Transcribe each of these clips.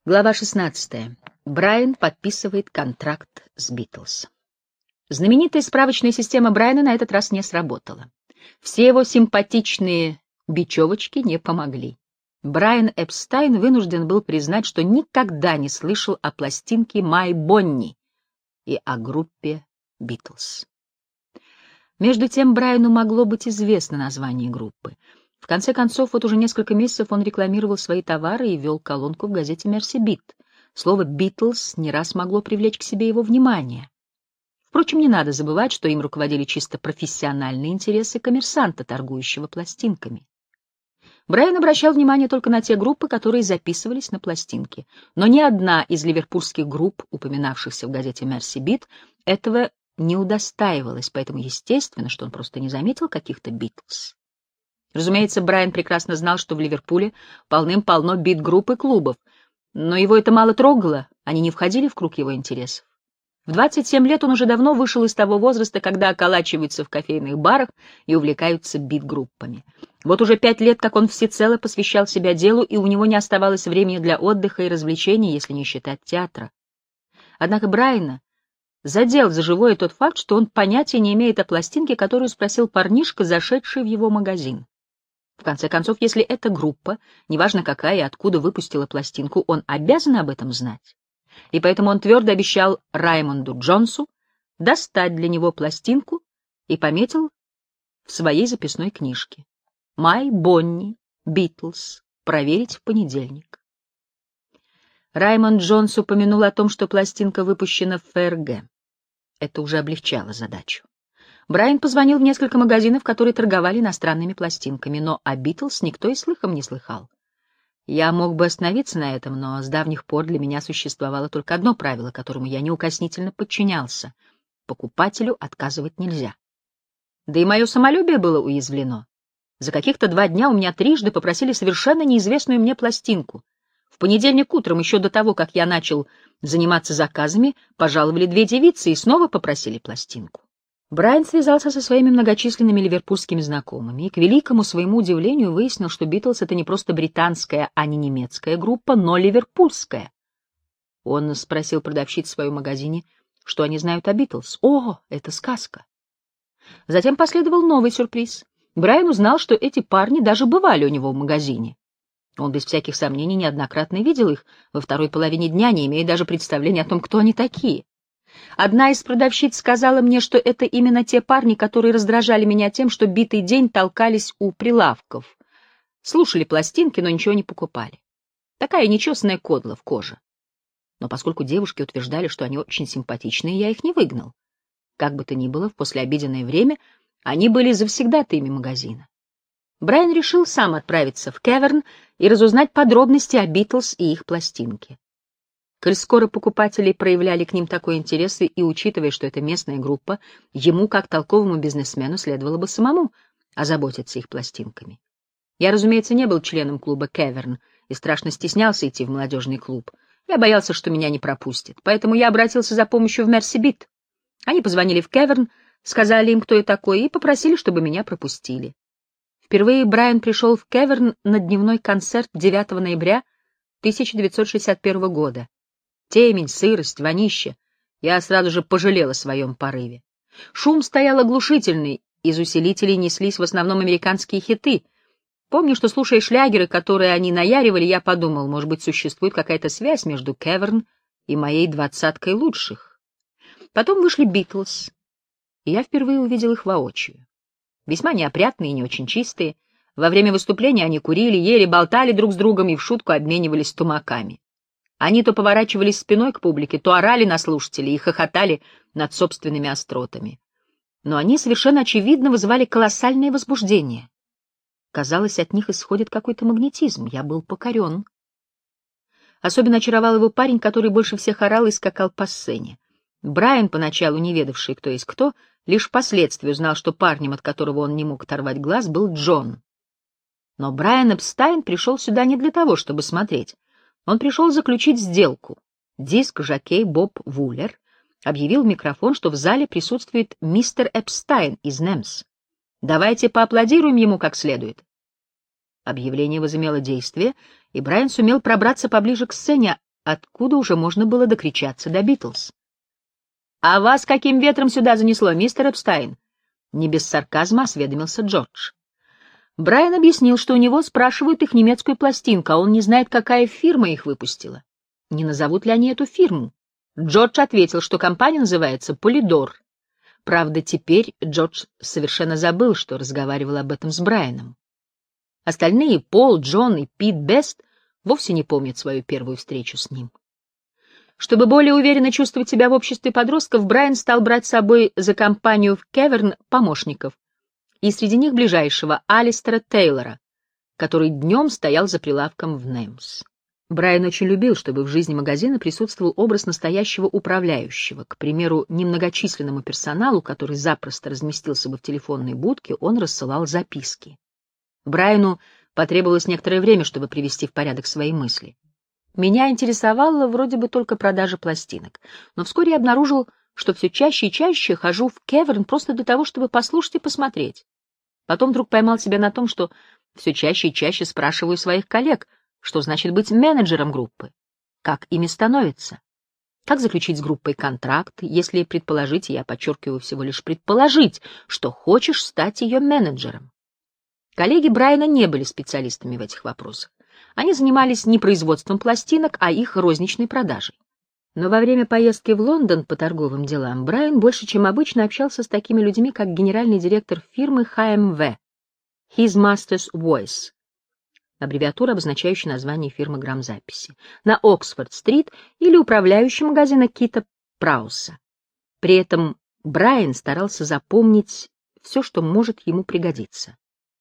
Глава 16. Брайан подписывает контракт с Битлз. Знаменитая справочная система Брайана на этот раз не сработала. Все его симпатичные бечевочки не помогли. Брайан Эпстайн вынужден был признать, что никогда не слышал о пластинке «My Bonnie» и о группе Битлз. Между тем Брайану могло быть известно название группы. В конце концов, вот уже несколько месяцев он рекламировал свои товары и вел колонку в газете «Мерси Бит». Слово «Битлз» не раз могло привлечь к себе его внимание. Впрочем, не надо забывать, что им руководили чисто профессиональные интересы коммерсанта, торгующего пластинками. Брайан обращал внимание только на те группы, которые записывались на пластинке, но ни одна из ливерпульских групп, упоминавшихся в газете «Мерси Бит», этого не удостаивалась, поэтому естественно, что он просто не заметил каких-то «Битлз». Разумеется, Брайан прекрасно знал, что в Ливерпуле полным-полно бит-групп и клубов, но его это мало трогало, они не входили в круг его интересов. В 27 лет он уже давно вышел из того возраста, когда околачиваются в кофейных барах и увлекаются бит-группами. Вот уже 5 лет, как он всецело посвящал себя делу, и у него не оставалось времени для отдыха и развлечений, если не считать театра. Однако Брайана задел за живое тот факт, что он понятия не имеет о пластинке, которую спросил парнишка, зашедший в его магазин. В конце концов, если эта группа, неважно какая и откуда, выпустила пластинку, он обязан об этом знать. И поэтому он твердо обещал Раймонду Джонсу достать для него пластинку и пометил в своей записной книжке: «My Bonnie, Битлз, проверить в понедельник». Раймонд Джонс упомянул о том, что пластинка выпущена в ФРГ. Это уже облегчало задачу. Брайан позвонил в несколько магазинов, которые торговали иностранными пластинками, но о Битлз никто и слыхом не слыхал. Я мог бы остановиться на этом, но с давних пор для меня существовало только одно правило, которому я неукоснительно подчинялся: покупателю отказывать нельзя. Да и мое самолюбие было уязвлено. За каких-то 2 дня у меня трижды попросили совершенно неизвестную мне пластинку. В понедельник утром, еще до того, как я начал заниматься заказами, пожаловали 2 девицы и снова попросили пластинку. Брайан связался со своими многочисленными ливерпульскими знакомыми и, к великому своему удивлению, выяснил, что «Битлз» — это не просто британская, а не немецкая группа, но ливерпульская. Он спросил продавщиц в своем магазине, что они знают о «Битлз». О, это сказка! Затем последовал новый сюрприз. Брайан узнал, что эти парни даже бывали у него в магазине. Он без всяких сомнений неоднократно видел их во второй половине дня, не имея даже представления о том, кто они такие. Одна из продавщиц сказала мне, что это именно те парни, которые раздражали меня тем, что битый день толкались у прилавков, слушали пластинки, но ничего не покупали. Такая нечестная кодла в коже. Но поскольку девушки утверждали, что они очень симпатичные, я их не выгнал. Как бы то ни было, в послеобеденное время они были завсегдатаями магазина. Брайан решил сам отправиться в Кеверн и разузнать подробности о Битлз и их пластинке. Коль скоро покупатели проявляли к ним такой интерес, и учитывая, что это местная группа, ему, как толковому бизнесмену, следовало бы самому озаботиться их пластинками. Я, разумеется, не был членом клуба «Кеверн» и страшно стеснялся идти в молодежный клуб. Я боялся, что меня не пропустят, поэтому я обратился за помощью в «Мерси Бит». Они позвонили в «Кеверн», сказали им, кто я такой, и попросили, чтобы меня пропустили. Впервые Брайан пришел в «Кеверн» на дневной концерт 9 ноября 1961 года. Темень, сырость, вонище. Я сразу же пожалел о своем порыве. Шум стоял оглушительный, из усилителей неслись в основном американские хиты. Помню, что, слушая шлягеры, которые они наяривали, я подумал, может быть, существует какая-то связь между Кеверн и моей 20-кой лучших. Потом вышли Битлз, и я впервые увидел их воочию. Весьма неопрятные и не очень чистые. Во время выступления они курили, ели, болтали друг с другом и в шутку обменивались тумаками. Они то поворачивались спиной к публике, то орали на слушателей и хохотали над собственными остротами. Но они совершенно очевидно вызывали колоссальное возбуждение. Казалось, от них исходит какой-то магнетизм. Я был покорен. Особенно очаровал его парень, который больше всех орал и скакал по сцене. Брайан, поначалу не ведавший, кто есть кто, лишь впоследствии узнал, что парнем, от которого он не мог оторвать глаз, был Джон. Но Брайан Эпстайн пришел сюда не для того, чтобы смотреть. Он пришел заключить сделку. Диск-жокей Боб Вуллер объявил в микрофон, что в зале присутствует мистер Эпстайн из Немс. Давайте поаплодируем ему как следует. Объявление возымело действие, и Брайан сумел пробраться поближе к сцене, откуда уже можно было докричаться до Битлз. «А вас каким ветром сюда занесло, мистер Эпстайн?» Не без сарказма осведомился Джордж. Брайан объяснил, что у него спрашивают их немецкую пластинку, а он не знает, какая фирма их выпустила. Не назовут ли они эту фирму? Джордж ответил, что компания называется «Полидор». Правда, теперь Джордж совершенно забыл, что разговаривал об этом с Брайаном. Остальные, Пол, Джон и Пит Бест, вовсе не помнят свою первую встречу с ним. Чтобы более уверенно чувствовать себя в обществе подростков, Брайан стал брать с собой за компанию в Кеверн помощников, и среди них ближайшего Алистера Тейлора, который днем стоял за прилавком в Неймс. Брайан очень любил, чтобы в жизни магазина присутствовал образ настоящего управляющего. К примеру, немногочисленному персоналу, который запросто разместился бы в телефонной будке, он рассылал записки. Брайану потребовалось некоторое время, чтобы привести в порядок свои мысли. Меня интересовала вроде бы только продажа пластинок, но вскоре я обнаружил, что все чаще и чаще хожу в Кеверн просто для того, чтобы послушать и посмотреть. Потом вдруг поймал себя на том, что все чаще и чаще спрашиваю своих коллег, что значит быть менеджером группы, как ими становится, как заключить с группой контракт, если предположить, и я подчеркиваю всего лишь предположить, что хочешь стать ее менеджером. Коллеги Брайана не были специалистами в этих вопросах. Они занимались не производством пластинок, а их розничной продажей. Но во время поездки в Лондон по торговым делам Брайан больше, чем обычно, общался с такими людьми, как генеральный директор фирмы HMV, His Master's Voice, аббревиатура, обозначающая название фирмы грамзаписи, на Оксфорд-стрит, или управляющий магазина Кита Прауса. При этом Брайан старался запомнить все, что может ему пригодиться.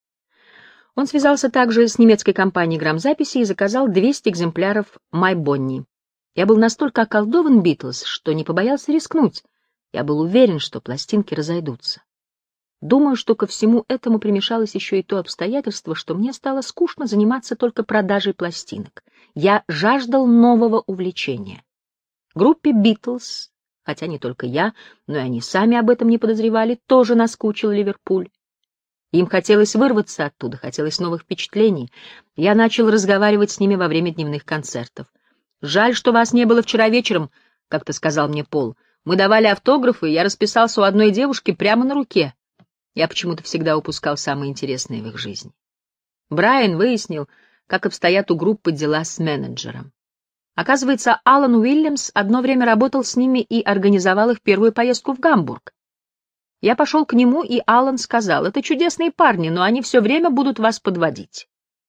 Он связался также с немецкой компанией грамзаписи и заказал 200 экземпляров «My Bonnie». Я был настолько околдован Битлз, что не побоялся рискнуть. Я был уверен, что пластинки разойдутся. Думаю, что ко всему этому примешалось еще и то обстоятельство, что мне стало скучно заниматься только продажей пластинок. Я жаждал нового увлечения. Группе Битлз, хотя не только я, но и они сами об этом не подозревали, тоже наскучил Ливерпуль. Им хотелось вырваться оттуда, хотелось новых впечатлений. Я начал разговаривать с ними во время дневных концертов. «Жаль, что вас не было вчера вечером», — как-то сказал мне Пол. «Мы давали автографы, и я расписался у одной девушки прямо на руке». Я почему-то всегда упускал самое интересное в их жизни. Брайан выяснил, как обстоят у группы дела с менеджером. Оказывается, Алан Уильямс одно время работал с ними и организовал их первую поездку в Гамбург. Я пошел к нему, и Алан сказал: «Это чудесные парни, но они все время будут вас подводить».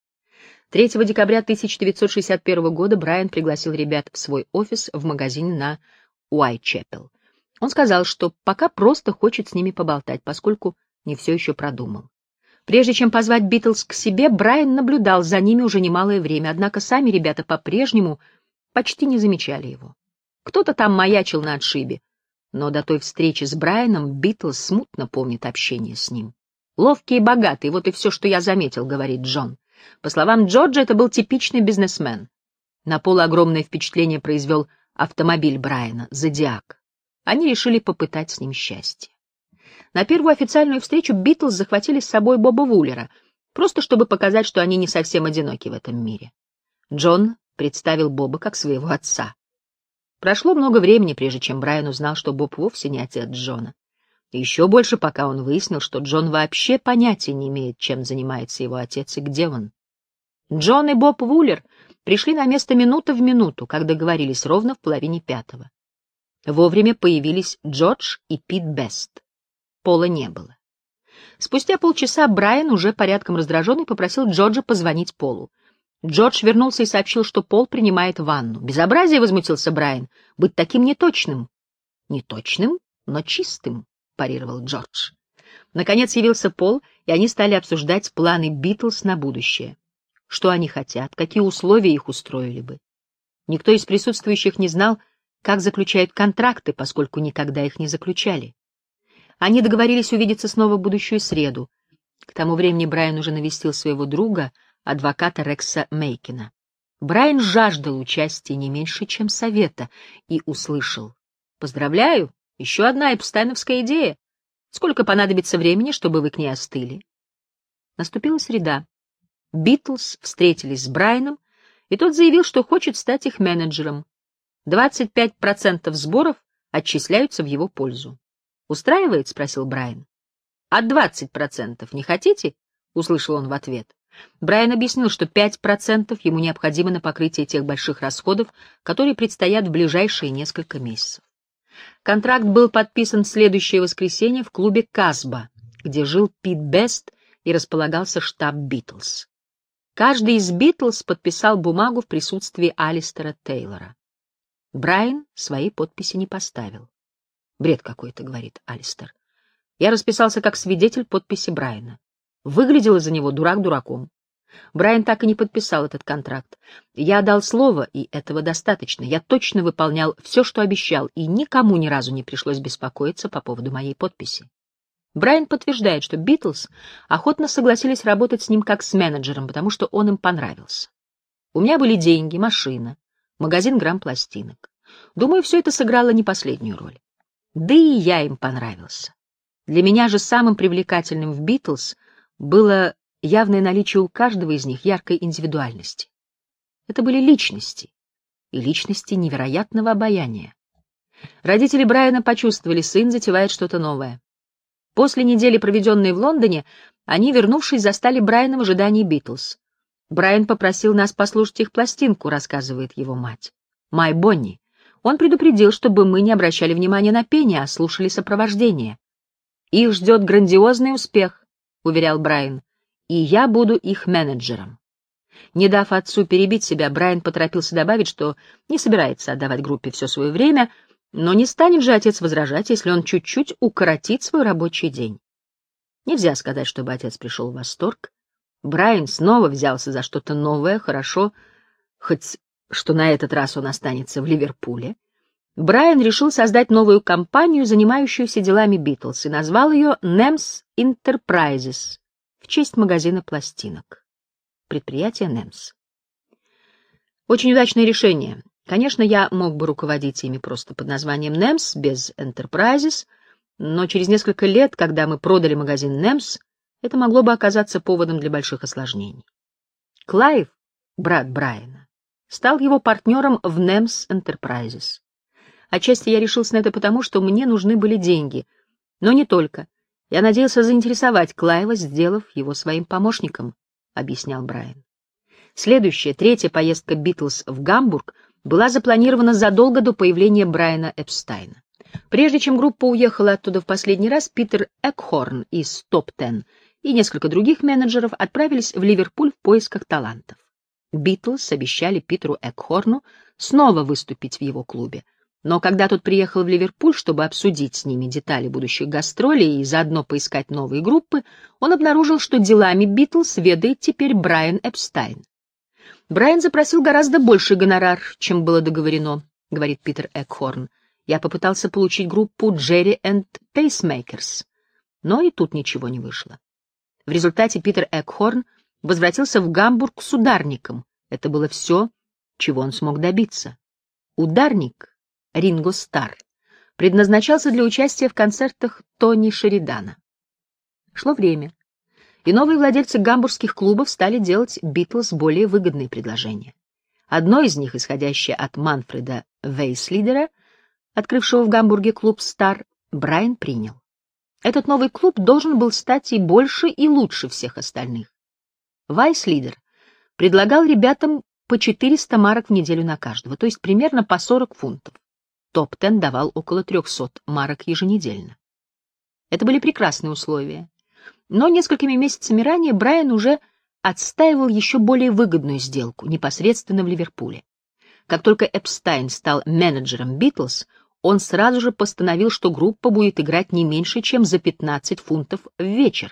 3 декабря 1961 года Брайан пригласил ребят в свой офис в магазине на Уайтчепел. Он сказал, что пока просто хочет с ними поболтать, поскольку не все еще продумал. Прежде чем позвать Битлз к себе, Брайан наблюдал за ними уже немалое время, однако сами ребята по-прежнему почти не замечали его. Кто-то там маячил на отшибе, но до той встречи с Брайаном Битлз смутно помнит общение с ним. «Ловкий и богатый, вот и все, что я заметил», — говорит Джон. По словам Джорджа, это был типичный бизнесмен. На Пола огромное впечатление произвел автомобиль Брайана «Зодиак». Они решили попытать с ним счастье. На первую официальную встречу Битлз захватили с собой Боба Вуллера, просто чтобы показать, что они не совсем одиноки в этом мире. Джон представил Боба как своего отца. Прошло много времени, прежде чем Брайан узнал, что Боб вовсе не отец Джона. И еще больше, пока он выяснил, что Джон вообще понятия не имеет, чем занимается его отец и где он. Джон и Боб Вуллер пришли на место минута в минуту, как договорились, ровно в 4:30. Вовремя появились Джордж и Пит Бест. Пола не было. Спустя полчаса Брайан, уже порядком раздраженный, попросил Джорджа позвонить Полу. Джордж вернулся и сообщил, что Пол принимает ванну. «Безобразие!» — возмутился Брайан. «Быть таким неточным». «Неточным, но чистым», — парировал Джордж. Наконец явился Пол, и они стали обсуждать планы Битлз на будущее. Что они хотят, какие условия их устроили бы. Никто из присутствующих не знал, как заключают контракты, поскольку никогда их не заключали. Они договорились увидеться снова в будущую среду. К тому времени Брайан уже навестил своего друга, адвоката Рекса Мейкина. Брайан жаждал участия не меньше, чем совета, и услышал: «Поздравляю, еще одна эпстайновская идея. Сколько понадобится времени, чтобы вы к ней остыли?» Наступила среда. Битлз встретились с Брайаном и тот заявил, что хочет стать их менеджером. 25% сборов отчисляются в его пользу. «Устраивает?» — спросил Брайан. «А 20% не хотите?» — услышал он в ответ. Брайан объяснил, что 5% ему необходимо на покрытие тех больших расходов, которые предстоят в ближайшие несколько месяцев. Контракт был подписан в следующее воскресенье в клубе «Казба», где жил Пит Бест и располагался штаб «Битлз». Каждый из «Битлз» подписал бумагу в присутствии Алистера Тейлора. Брайан своей подписи не поставил. «Бред какой-то», — говорит Алистер. «Я расписался как свидетель подписи Брайана. Выглядел из-за него дурак дураком. Брайан так и не подписал этот контракт. Я дал слово, и этого достаточно. Я точно выполнял все, что обещал, и никому ни разу не пришлось беспокоиться по поводу моей подписи». Брайан подтверждает, что «Битлз» охотно согласились работать с ним как с менеджером, потому что он им понравился. «У меня были деньги, машина, магазин грамм-пластинок. Думаю, все это сыграло не последнюю роль. Да и я им понравился. Для меня же самым привлекательным в «Битлз» было явное наличие у каждого из них яркой индивидуальности. Это были личности, и личности невероятного обаяния. Родители Брайана почувствовали, сын затевает что-то новое. После недели, проведенной в Лондоне, они, вернувшись, застали Брайана в ожидании «Битлз». «Брайан попросил нас послушать их пластинку», — рассказывает его мать. «Май Бонни». Он предупредил, чтобы мы не обращали внимания на пение, а слушали сопровождение. «Их ждет грандиозный успех», — уверял Брайан, — «и я буду их менеджером». Не дав отцу перебить себя, Брайан поторопился добавить, что не собирается отдавать группе все свое время, но не станет же отец возражать, если он чуть-чуть укоротит свой рабочий день. Нельзя сказать, чтобы отец пришел в восторг. Брайан снова взялся за что-то новое, хорошо, хоть что на этот раз он останется в Ливерпуле. Брайан решил создать новую компанию, занимающуюся делами «Битлз», и назвал ее «Немс Enterprises» в честь магазина пластинок. Предприятие «Немс». Очень удачное решение. Конечно, я мог бы руководить ими просто под названием «Немс», без Enterprises, но через несколько лет, когда мы продали магазин «Немс», это могло бы оказаться поводом для больших осложнений. Клайв, брат Брайана, стал его партнером в «Немс Enterprises». Отчасти я решился на это потому, что мне нужны были деньги, но не только. Я надеялся заинтересовать Клайва, сделав его своим помощником, — объяснял Брайан. Следующая, третья поездка «Битлз» в Гамбург была запланирована задолго до появления Брайана Эпстайна. Прежде чем группа уехала оттуда в последний раз, Питер Экхорн из Топ-10 и несколько других менеджеров отправились в Ливерпуль в поисках талантов. «Битлз» обещали Питеру Экхорну снова выступить в его клубе. Но когда тот приехал в Ливерпуль, чтобы обсудить с ними детали будущих гастролей и заодно поискать новые группы, он обнаружил, что делами «Битлз» ведает теперь Брайан Эпстайн. «Брайан запросил гораздо больший гонорар, чем было договорено», — говорит Питер Экхорн. «Я попытался получить группу Джерри энд Пейсмейкерс, но и тут ничего не вышло». В результате Питер Экхорн возвратился в Гамбург с ударником. Это было все, чего он смог добиться. Ударник Ринго Старр предназначался для участия в концертах Тони Шеридана. Шло время, и новые владельцы гамбургских клубов стали делать «Битлз» более выгодные предложения. Одно из них, исходящее от Манфреда Вейслидера, открывшего в Гамбурге клуб «Старр», Брайан принял. Этот новый клуб должен был стать и больше, и лучше всех остальных. Вейслидер предлагал ребятам по 400 марок в неделю на каждого, то есть примерно по 40 фунтов. Топ-10 давал около 300 марок еженедельно. Это были прекрасные условия. Но несколькими месяцами ранее Брайан уже отстаивал еще более выгодную сделку, непосредственно в Ливерпуле. Как только Эпстайн стал менеджером «Битлз», он сразу же постановил, что группа будет играть не меньше, чем за 15 фунтов в вечер.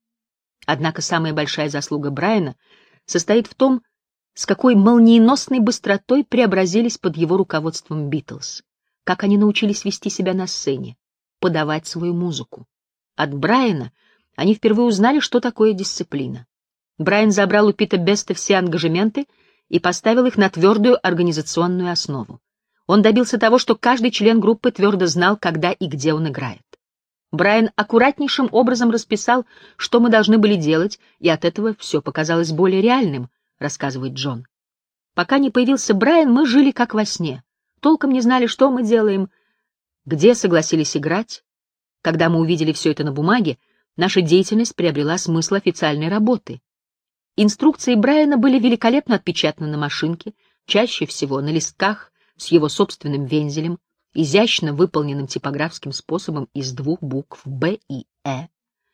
Однако самая большая заслуга Брайана состоит в том, с какой молниеносной быстротой преобразились под его руководством «Битлз», как они научились вести себя на сцене, подавать свою музыку. От Брайана они впервые узнали, что такое дисциплина. Брайан забрал у Пита Беста все ангажементы и поставил их на твердую организационную основу. Он добился того, что каждый член группы твердо знал, когда и где он играет. Брайан аккуратнейшим образом расписал, что мы должны были делать, и от этого все показалось более реальным, рассказывает Джон. Пока не появился Брайан, мы жили как во сне. Толком не знали, что мы делаем, где согласились играть. Когда мы увидели все это на бумаге, наша деятельность приобрела смысл официальной работы. Инструкции Брайана были великолепно отпечатаны на машинке, чаще всего на листках с его собственным вензелем, изящно выполненным типографским способом из 2 букв «Б» и «Э».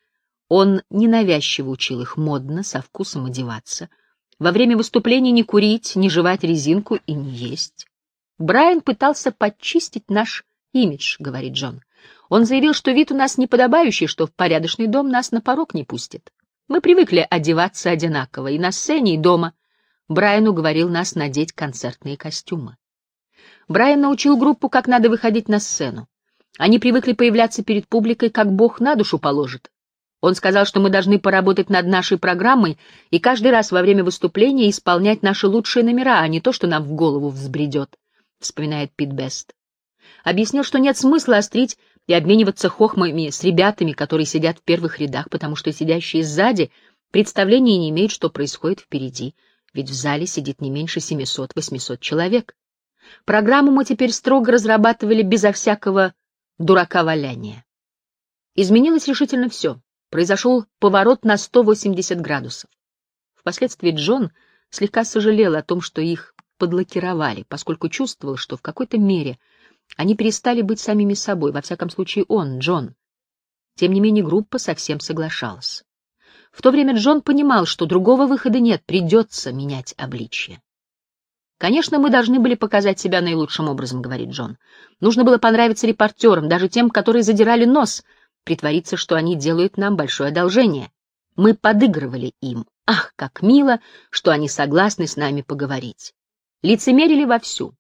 Он ненавязчиво учил их модно, со вкусом одеваться, во время выступлений не курить, не жевать резинку и не есть. Брайан пытался подчистить наш имидж, говорит Джон. Он заявил, что вид у нас неподобающий, что в порядочный дом нас на порог не пустят. Мы привыкли одеваться одинаково и на сцене, и дома. Брайан уговорил нас надеть концертные костюмы. Брайан научил группу, как надо выходить на сцену. Они привыкли появляться перед публикой, как Бог на душу положит. Он сказал, что мы должны поработать над нашей программой и каждый раз во время выступления исполнять наши лучшие номера, а не то, что нам в голову взбредет, вспоминает Пит Бест. Объяснил, что нет смысла острить и обмениваться хохмами с ребятами, которые сидят в первых рядах, потому что сидящие сзади представления не имеют, что происходит впереди, ведь в зале сидит не меньше 700-800 человек. Программу мы теперь строго разрабатывали безо всякого дурака-валяния. Изменилось решительно все. Произошел поворот на 180 градусов. Впоследствии Джон слегка сожалел о том, что их подлакировали, поскольку чувствовал, что в какой-то мере они перестали быть самими собой, во всяком случае он, Джон. Тем не менее группа совсем соглашалась. В то время Джон понимал, что другого выхода нет, придется менять обличье. «Конечно, мы должны были показать себя наилучшим образом», — говорит Джон. «Нужно было понравиться репортерам, даже тем, которые задирали нос, притвориться, что они делают нам большое одолжение. Мы подыгрывали им. Ах, как мило, что они согласны с нами поговорить. Лицемерили вовсю.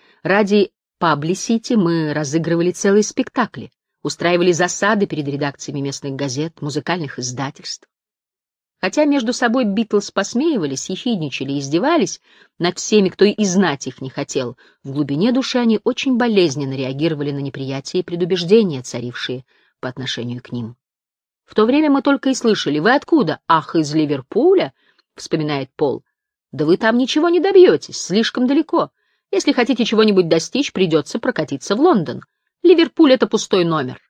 Ради паблисити мы разыгрывали целые спектакли, устраивали засады перед редакциями местных газет, музыкальных издательств. Хотя между собой Битлз посмеивались, ехидничали и издевались над всеми, кто и знать их не хотел, в глубине души они очень болезненно реагировали на неприятие и предубеждения, царившие по отношению к ним. В то время мы только и слышали: «Вы откуда?» «Ах, из Ливерпуля», — вспоминает Пол. «Да вы там ничего не добьетесь, слишком далеко. Если хотите чего-нибудь достичь, придется прокатиться в Лондон. Ливерпуль — это пустой номер».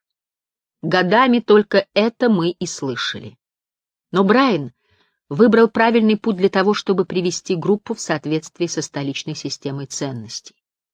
Годами только это мы и слышали. Но Брайан выбрал правильный путь для того, чтобы привести группу в соответствии со столичной системой ценностей.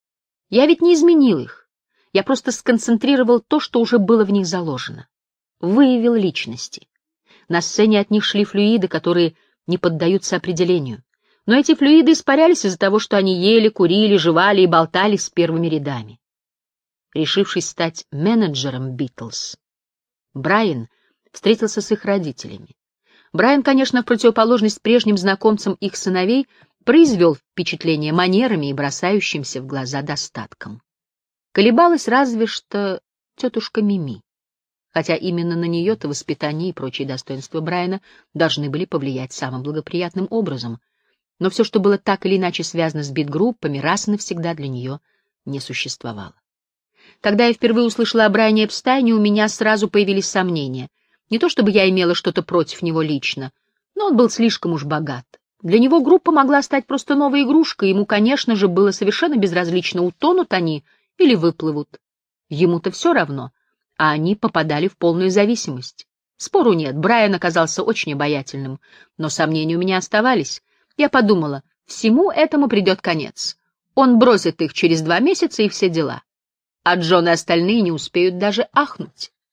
Я ведь не изменил их. Я просто сконцентрировал то, что уже было в них заложено. Выявил личности. На сцене от них шли флюиды, которые не поддаются определению. Но эти флюиды испарялись из-за того, что они ели, курили, жевали и болтали с первыми рядами. Решившись стать менеджером Битлз, Брайан встретился с их родителями. Брайан, конечно, в противоположность прежним знакомцам их сыновей, произвел впечатление манерами и бросающимся в глаза достатком. Колебалась разве что тетушка Мими, хотя именно на нее-то воспитание и прочие достоинства Брайана должны были повлиять самым благоприятным образом, но все, что было так или иначе связано с бит-группами, раз и навсегда для нее не существовало. Когда я впервые услышала о Брайане Эпстайне, у меня сразу появились сомнения. Не то чтобы я имела что-то против него лично, но он был слишком уж богат. Для него группа могла стать просто новой игрушкой, ему, конечно же, было совершенно безразлично, утонут они или выплывут. Ему-то все равно, а они попадали в полную зависимость. Спору нет, Брайан оказался очень обаятельным, но сомнения у меня оставались. Я подумала, всему этому придет конец. Он бросит их через 2 месяца и все дела. А Джон и остальные не успеют даже ахнуть.